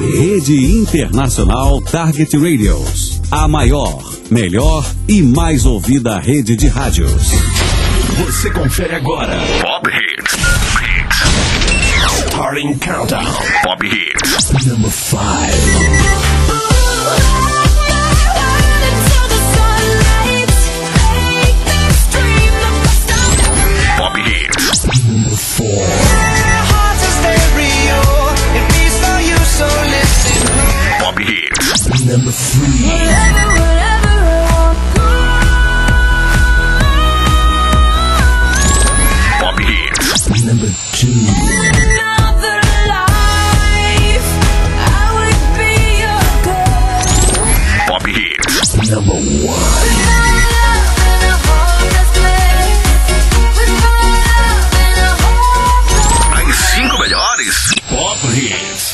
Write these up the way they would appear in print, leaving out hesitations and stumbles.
Rede Internacional Target Radios. A maior, melhor e mais ouvida rede de rádios. Você confere agora. Pop Hits. Starting Countdown. Pop Hits. Number 5. Pop Hits. Number 4. Pop Hits. Number 3. Pop Hits. Number 2. Pop Hits. Number 1. As 5 melhores Pop Hits.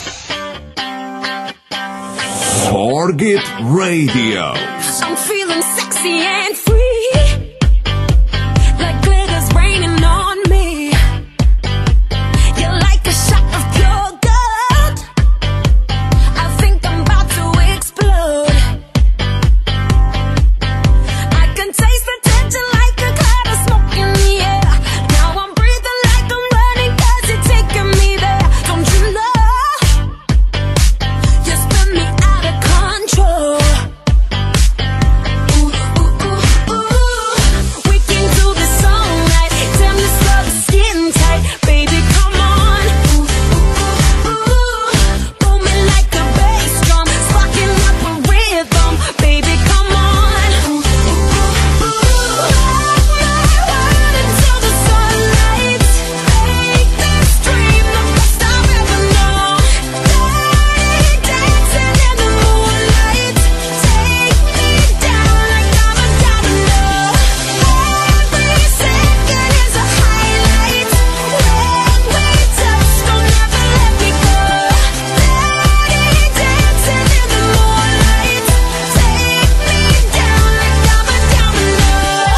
Target Radio. I'm feeling sexy and free, like glitter's raining on me. You're like a shot of pure gold. I think I'm about to explode. I can taste the tension like a cloud of smoke in the air. Now I'm breathing like I'm running 'cause you're taking me there. Don't you know? You spin me out of control. We can do this all night. Damn, this love is getting tight. Baby, come on. Booming like a bass drum, sparking up a rhythm. Baby, come on. Until the sunlight. Make this dream the best I've ever known. Dancing in the moonlight. Take me down like I'm a domino. Every second is a highlight. When we touch, don't ever let me go. Dancing in the moonlight. Take me down like I'm a domino.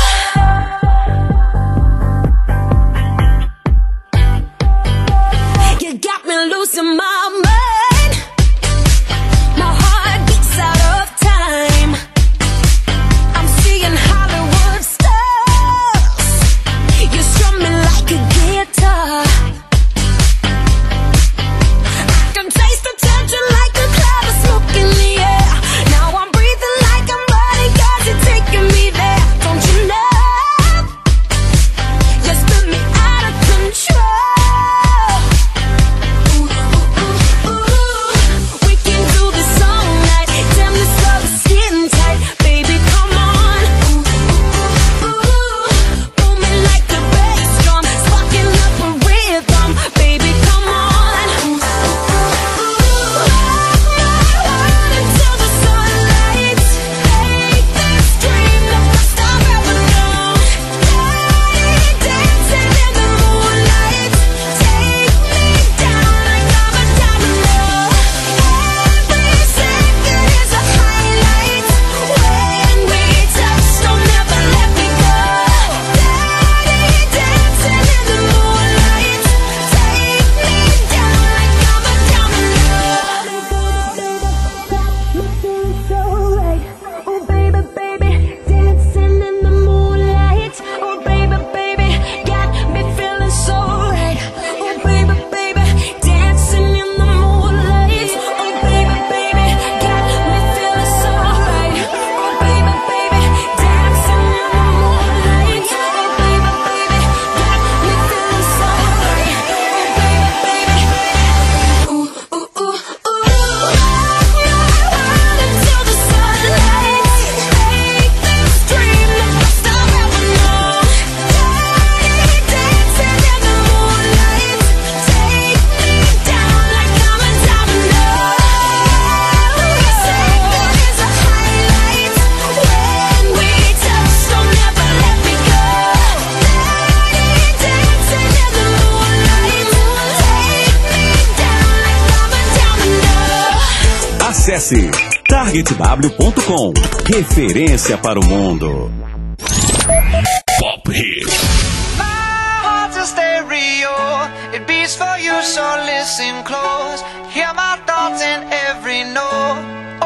You got me losing my mind. My heart beats out of time. I'm seeing Hollywood stars. You strum me like a guitar. I can taste the tension like a cloud of smoke in the air. Now I'm breathing like I'm running 'cause you're taking me there. Don't you know? You spin me out of control. We can do this all night. Damn, this love is getting tight. Baby, come on. Booming like a bass drum, sparking up a rhythm. Baby, come on. Until the sunlight. Make this dream the best I've ever known. Dancing in the moonlight. Take me down like I'm a domino. Every second is a highlight. When we touch, don't ever let me go. Dancing in the moonlight. Take me down like I'm a domino. Me feeling so right. Oh baby, baby, dancing in the moonlight. Oh baby, baby, got me feeling so right. Oh baby, baby, dancing in the moonlight. Oh baby, baby, got me feeling so right. Oh baby, baby, dancing in the moonlight. Oh baby, baby, got me feeling so right. Oh baby, baby, ooh ooh ooh ooh. Until the sunlight. Make this dream the best I've ever known. Dancing in the moonlight. Take me down like I'm a domino. Every second is a highlight. When we touch, don't ever let me go. Dancing in the moonlight. Take me down like I'm a domino. Acesse targetw.com. Referência para o mundo. Pop Hits. My heart's a stereo, it beats for you, so listen close. Hear my thoughts in every know.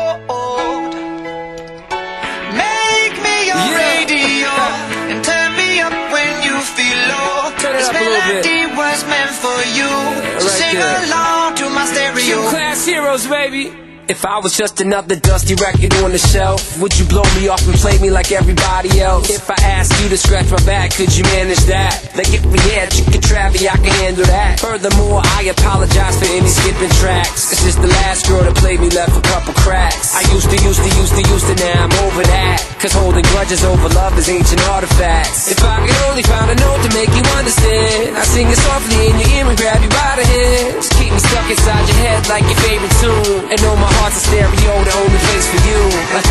Make me your radio and turn me up when you feel low. This melody was meant for you, so sing along to my stereo. Class heroes, baby. If I was just another dusty record on the shelf, would you blow me off and play me like everybody else? If I asked you to scratch my back, could you manage that? Like if we had chicken Travie, I can handle that. Furthermore, I apologize for any skipping tracks. It's just the last girl that played me left a couple cracks. I used to, now I'm over that. Cause holding grudges over love is ancient artifacts. If I could only find a note to make you understand, I sing it softly in your ear and grab you by the hands. Keep me stuck inside your head like your favorite tune, and know my heart's a stereo, the only place for you.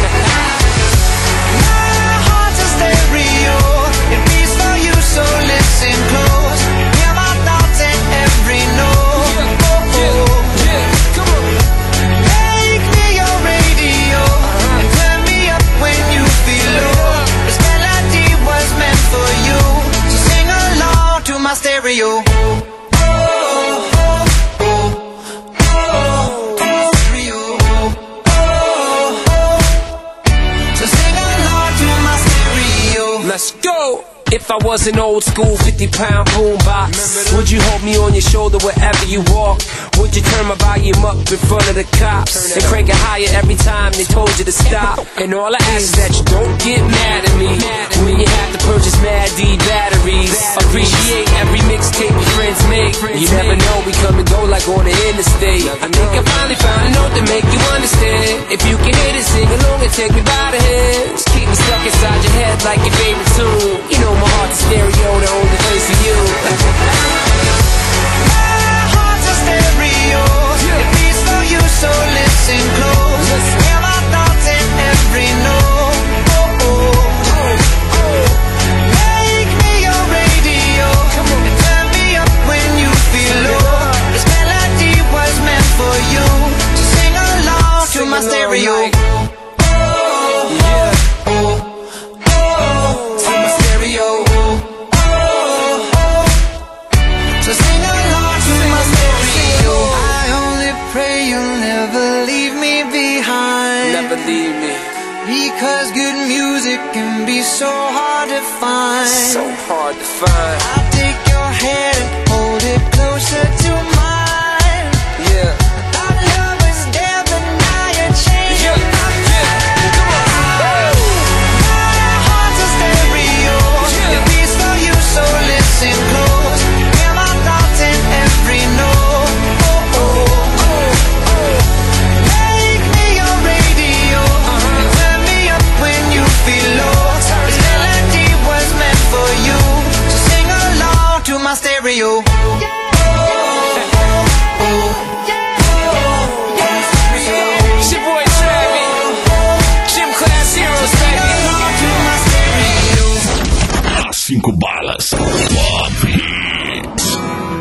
My heart's a stereo, it beats for you, so listen close. Hear my thoughts in every note. Come on. Make me your radio and turn me up when you feel low. This melody was meant for you, so sing along to my stereo. Let's go! If I was an old school 50-pound boombox, would you hold me on your shoulder wherever you walk? Would you turn my volume up in front of the cops and crank it higher every time they told you to stop? And all I ask is that you don't get mad at me when you have to purchase Mad D batteries. Appreciate every mixtape your friends make. You never know, we come and go like on the interstate. I think I finally found a note to make you understand. If you can hit it, sing along and take me by the hands. Keep me stuck inside your head like your favorite tune. You know my heart's a stereo, the only place for you. My heart's a stereo, it beats for you, so listen close. Hear my thoughts in every note. Make me your radio and turn me up when you feel low. This melody was meant for you, so sing along to my stereo. Because good music can be so hard to find. So hard to find. I'll take your hand and hold it closer to mine. Yeah. Our love is there, but now you're changing my mind. Come on. My heart's a stereo, it beats for you, so listen close. Hear my thoughts in every note. Make me your radio and turn me up when you feel low. This melody was meant for you, so sing along to my stereo. It's your boy Travie, Gym Class Heroes, baby. As 5 balas. Pop Hits.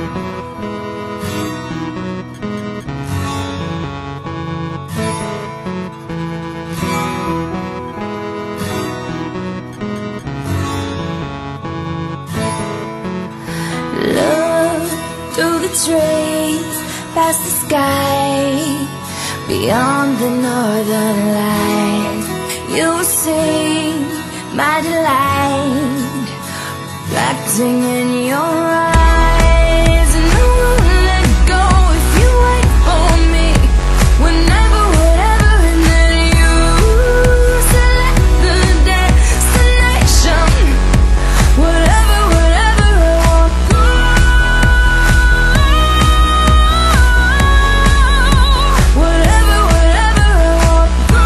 Look through the trees, past the sky, beyond the northern lights. You will see my delight, reflecting in your eyes. And I won't let go if you wait for me. Whenever, whatever, and then you select the destination. Whatever, whatever, I won't go. Whatever, whatever, I won't go.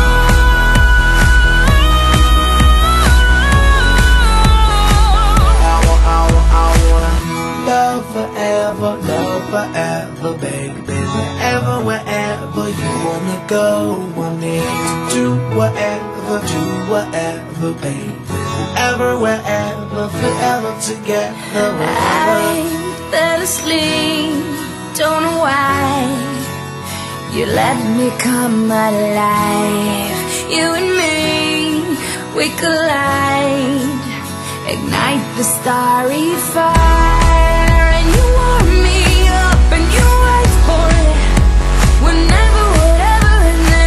Love forever, baby. Wherever you wanna go, I need to do whatever, baby. Wherever, forever together. I fell asleep, don't know why. You let me come alive. You and me, we collide, ignite the starry fire. And you warm me up and you wait for it. Whenever, whatever, and then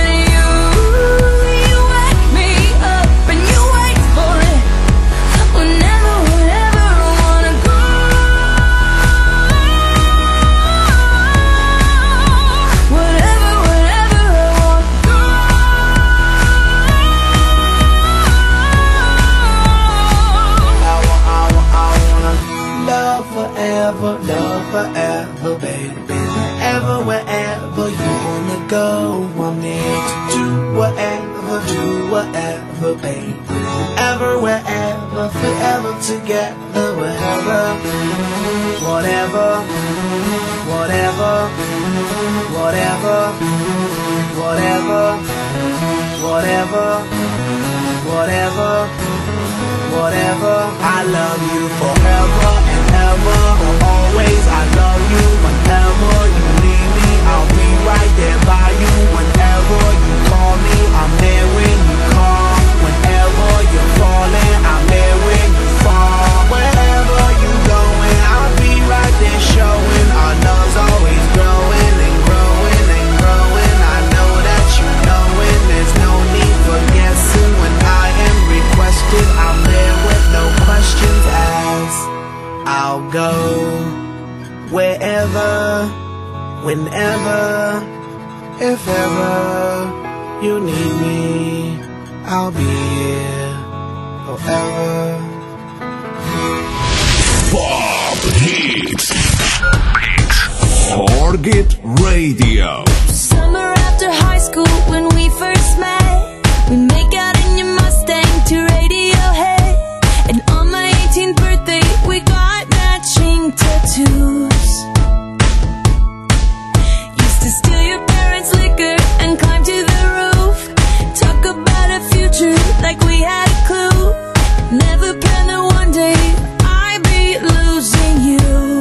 wherever, baby, wherever, wherever you wanna go. I'm there to do whatever, baby, wherever, wherever, forever together, wherever, whatever, whatever, whatever, whatever, whatever, whatever, whatever. I love you forever and ever, always. I love you whenever you need me. I'll be right there by you whenever you call me. I'm there when you call. Whenever you're falling, I'm there when you fall. Wherever you going, I'll be right there showing. Our love's always growing and growing and growing. I know that you know it. There's no need for guessing. When I am requested, I'm there with no questions asked. I'll go wherever, whenever, if ever you need me, I'll be here forever. Pop Hits. Target Radio. Summer after high school when we first met, we make out in your Mustang to Radiohead. And on my 18th birthday we got matching tattoos. Used to steal your parents' liquor and climb to the roof. Talk about a future like we had a clue. Never planned that one day I'd be losing you.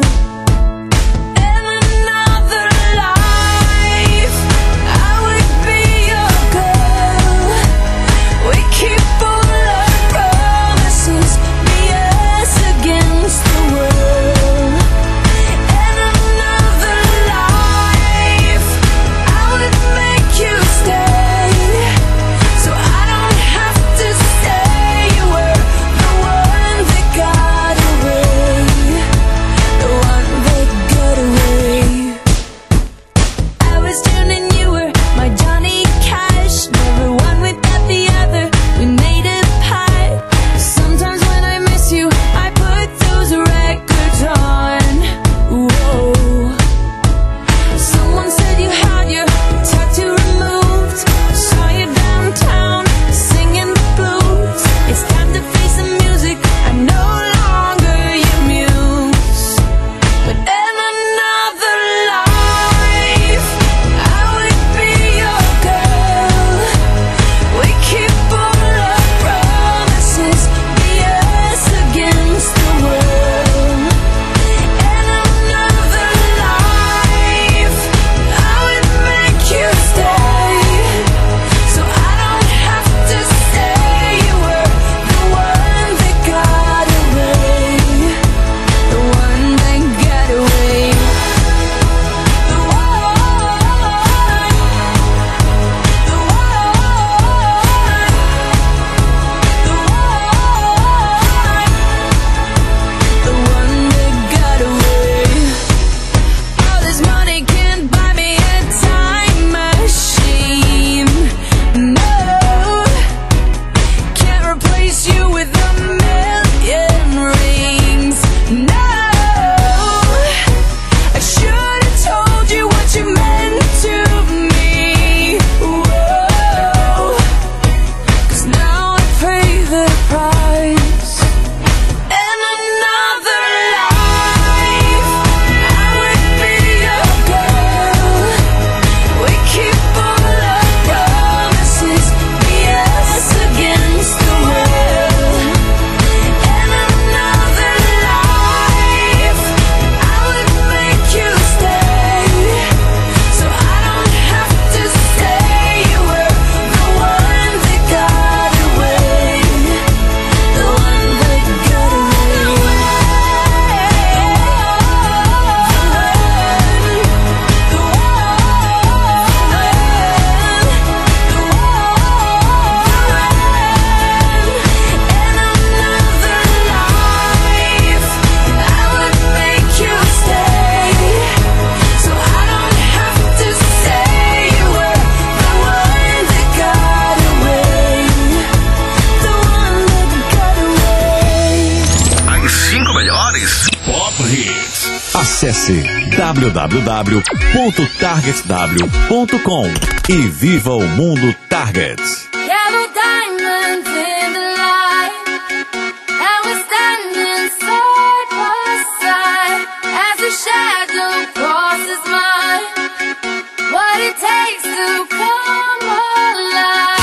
Acesse www.targetw.com e viva o mundo Target. Yellow diamonds in the light, and we're standing side by side as a shadow crosses mine. What it takes to come alive.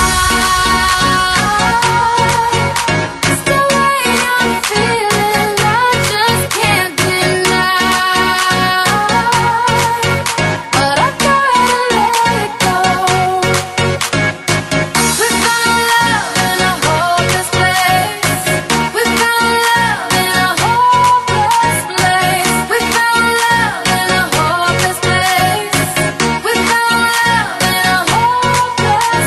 It's the way I'm feeling, I just can't deny. But I've gotta let it go. We found love in a hopeless place. We found love in a hopeless place. We found love in a hopeless place. We found love in a hopeless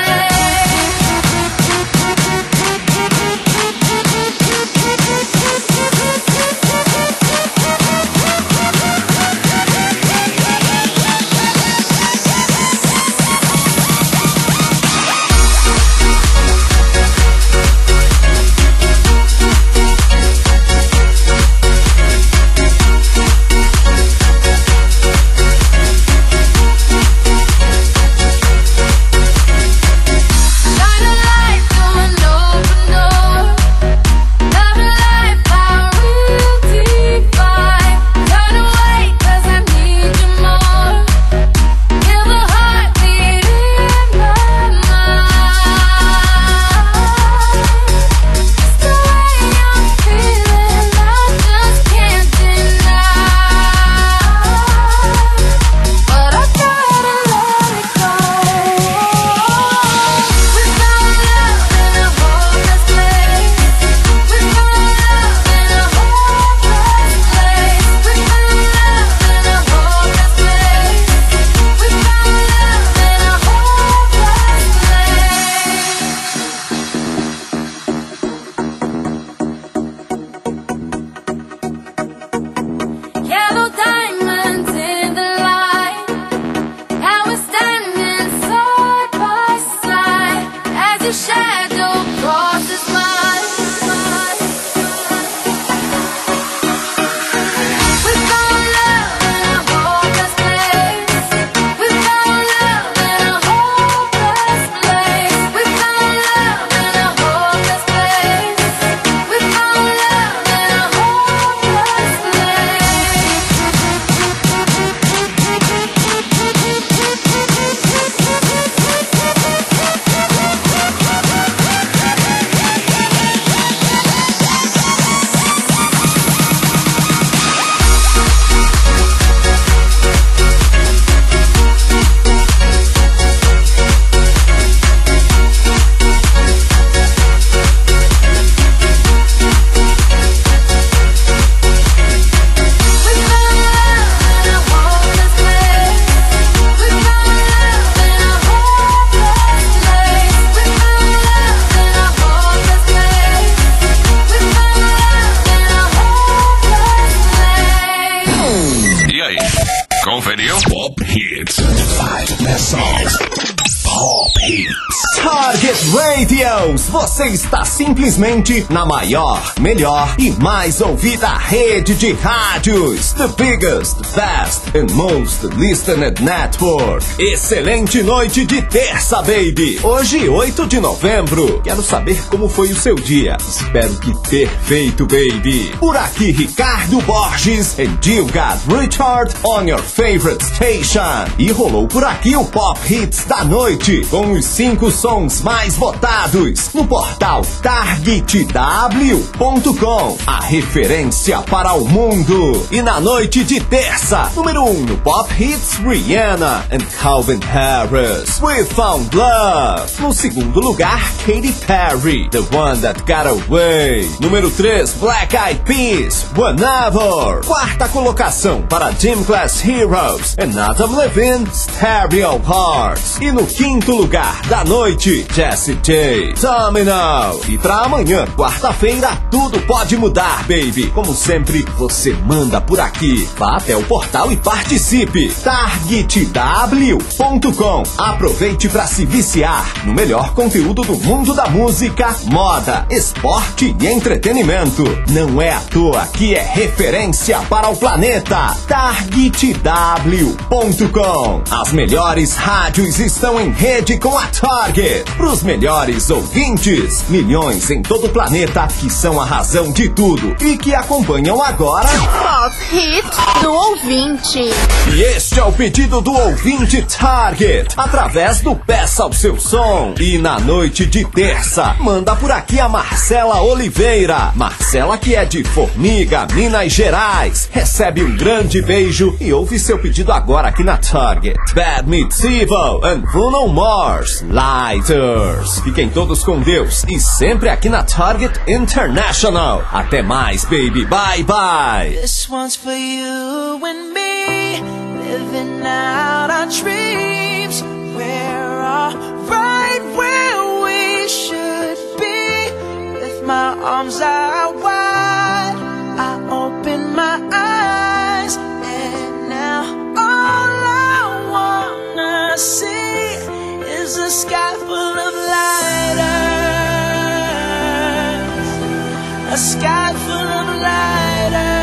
shine a light through an open door. Love and life, our real deep vibe. Turn away 'cause I need you more. Feel the heartbeat in my mind. It's the way I'm feeling, I just can't deny. But I gotta let it go. We found love in a hopeless place. We found love in a hopeless place. We found love in a hopeless place. We found love in a hopeless place. Yellow diamonds in the light, and we're standing side by side as a shadow crosses mine. We found love in a hopeless place. We found love in a hopeless place. We found love in a hopeless place. We found love in a hopeless We found love in a hopeless place. We found love in a hopeless place. We found love in a hopeless place. We found love in a hopeless place. E aí, conferiu? Pop Hits. 5 best songs. Pop Hits. Target Radios, você está simplesmente na maior, melhor e mais ouvida rede de rádios. The biggest, the best and most listened network. Excelente noite de terça, baby. Hoje, 8 de novembro. Quero saber como foi o seu dia. Espero que perfeito, baby. Por aqui, Ricardo Borges and you got Richard on your favorite station. E rolou por aqui o Pop Hits da noite, com os 5 sons mais votados no portal targetw.com, a referência para o mundo. E na noite de terça, número 1 no Pop Hits, Rihanna and Calvin Harris, We Found Love. No segundo lugar, Katy Perry, The One That Got Away. Número 3, Black Eyed Peas, Whenever. Quarta colocação para Gym Class Heroes and Adam Levine, Stereo Hearts. E no quinto quinto lugar da noite, Jessie J, Domino. E pra amanhã, quarta-feira, tudo pode mudar, baby. Como sempre, você manda por aqui. Vá até o portal e participe. targetw.com. Aproveite pra se viciar no melhor conteúdo do mundo da música, moda, esporte e entretenimento. Não é à toa que é referência para o planeta. targetw.com. As melhores rádios estão em rede com a Target. Pros melhores ouvintes, milhões em todo o planeta que são a razão de tudo e que acompanham agora Pop Hit do ouvinte. E este é o pedido do ouvinte Target, através do Peça o Seu Som. E na noite de terça, manda por aqui a Marcela Oliveira. Marcela, que é de Formiga, Minas Gerais. Recebe um grande beijo e ouve seu pedido agora aqui na Target. Bad Meets Evil and Bruno Mars, Lighters. Fiquem todos com Deus e sempre aqui na Target International. Até mais, baby. Bye, bye. This one's for you and me, living out our dreams. We're all right where we should be. With my arms out wide, I open my eyes, and now all I wanna see is a sky full of lighters, a sky full of lighters.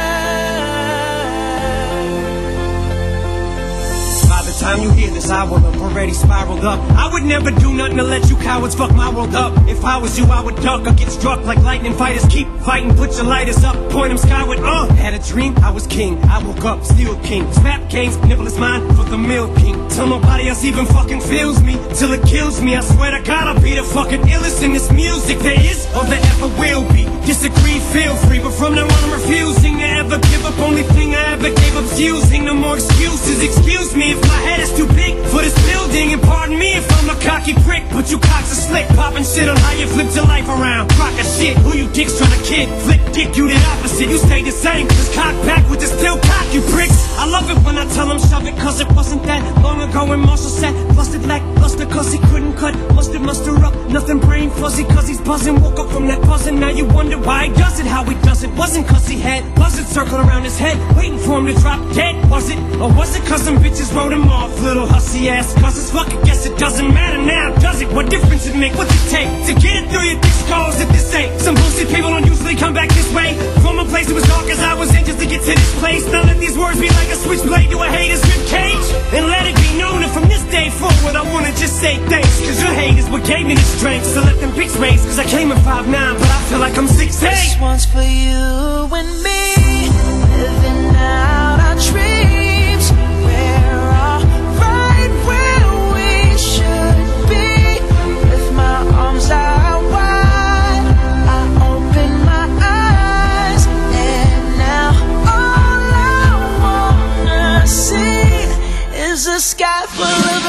By the time you hear this, I will have already spiraled up. I would never do nothing to let you cowards fuck my world up. If I was you, I would duck or get struck like lightning fighters. Keep fighting, put your lighters up, point them skyward. Had a dream, I was king. I woke up, still king. Snap games, nibble is mine for the milk king. Till nobody else even fucking feels me, till it kills me. I swear to God, I'll be the fucking illest in this music there is or there ever will be. Disagree, feel free, but from now on I'm refusing to ever give up. Only thing I ever gave up's using. No more excuses. Excuse me if my head is too big for this building, and pardon me if I'm a cocky prick, but you cocks are slick, popping shit on how you flipped your life around. Rock a shit, who you dicks trying to kid? Flip dick, you the opposite, you stay the same. Just cock back with the still cock, you pricks. I love it when I tell them shove it, cause it wasn't that long ago when Marshall said busted lackluster cause he couldn't cut muster up, nothing brain fuzzy cause he's buzzing. Woke up from that buzzing, now you wonder why he does it, how he does it. Wasn't cause he had buzzards circling around his head, waiting for him to drop dead, was it? Or was it cause some bitches wrote him off, little hussy ass causes? Fuck it, guess it doesn't matter now, does it? What difference it make? What's it take to get it through your thick skulls if this ain't some bullshit? People don't usually come back this way from a place that was dark as I was in just to get to this place. Now let these words be like a switchblade to a hater's ribcage, and let it be known that from this day forward I wanna just say thanks, cause your hate is what gave me the strength. So let them pics raise, cause I came in 5'9", but I feel like I'm 6'8". This one's for you and me, living out our dreams. We're all right where we should be. With my arms out wide, I open my eyes, and now all I wanna see is a sky full of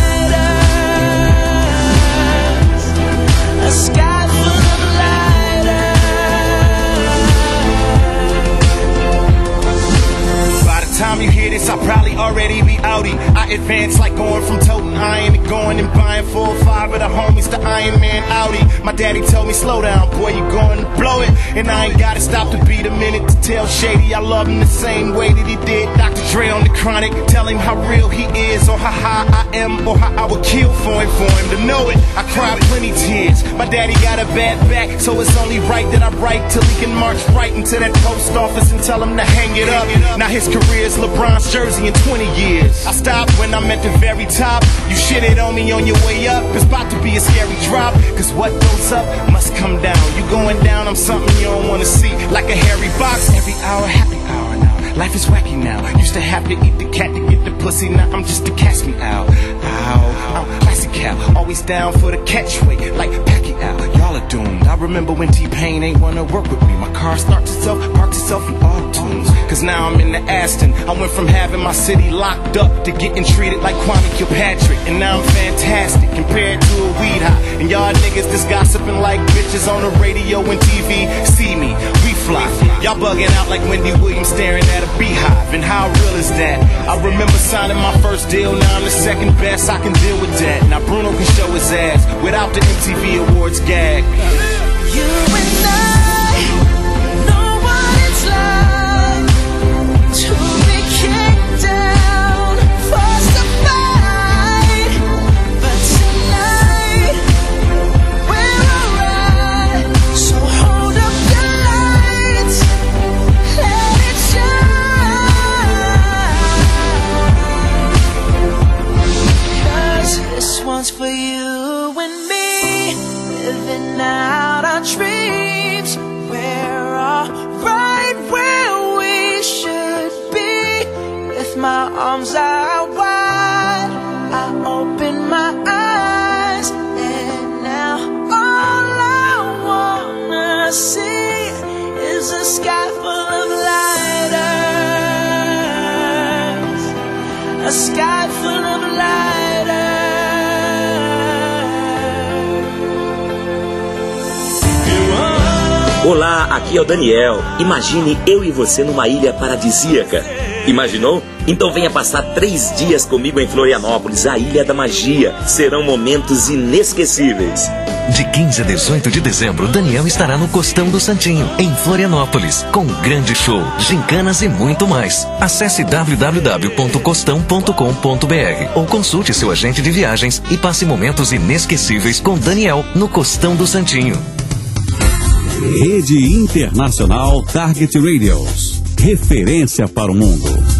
lighters, a sky full of time you hear this, I'll probably already be outie. I advance like going from toting iron to going and buying 4 or 5 of the homies to Iron Man Audi. My daddy told me, slow down, boy, you going to blow it. And I ain't gotta stop to beat a minute to tell Shady I love him the same way that he did Dr. Dre on the Chronic. Tell him how real he is, or how high I am, or how I would kill for him to know it. I cried plenty tears. My daddy got a bad back, so it's only right that I write till he can march right into that post office and tell him to hang it up. Now his career's LeBron's jersey in 20 years. I stopped when I'm at the very top. You shitted on me on your way up. It's about to be a scary drop, cause what goes up must come down. You going down, I'm something you don't wanna see, like a hairy box. Every hour, happy hour now. Life is wacky now. Used to have to eat the cat to get the pussy. Now I'm just to catch me out. Ow, classic cow. Always down for the catchweight, like Pacquiao. Y'all are doomed. I remember when T-Pain ain't wanna work with me. My car starts itself, parks itself in all tunes. Cause now I'm in the Aston. I went from having my city locked up to getting treated like Kwame Kilpatrick. And now I'm fantastic compared to a weed high. And y'all niggas just gossiping like bitches on the radio and TV. See me, we fly. Y'all bugging out like Wendy Williams staring at a a beehive, and how real is that? I remember signing my first deal, now I'm the second best, I can deal with that. Now Bruno can show his ass without the MTV Awards gag. You and I know what it's like to be kicked down, forced to fight. But tonight we're alright. So hold up the lights, let it shine. 'Cause this one's for you and me, living out our dreams. We're all right where we should be. With my arms out wide, I open my eyes, and now all I wanna see is a sky full of lighters, a sky full of lighters. Olá, aqui é o Daniel. Imagine eu e você numa ilha paradisíaca. Imaginou? Então venha passar 3 dias comigo em Florianópolis, a Ilha da Magia. Serão momentos inesquecíveis. De 15 a 18 de dezembro, Daniel estará no Costão do Santinho, em Florianópolis, com um grande show, gincanas e muito mais. Acesse www.costão.com.br ou consulte seu agente de viagens e passe momentos inesquecíveis com Daniel no Costão do Santinho. Rede Internacional Target Radios. Referência para o mundo.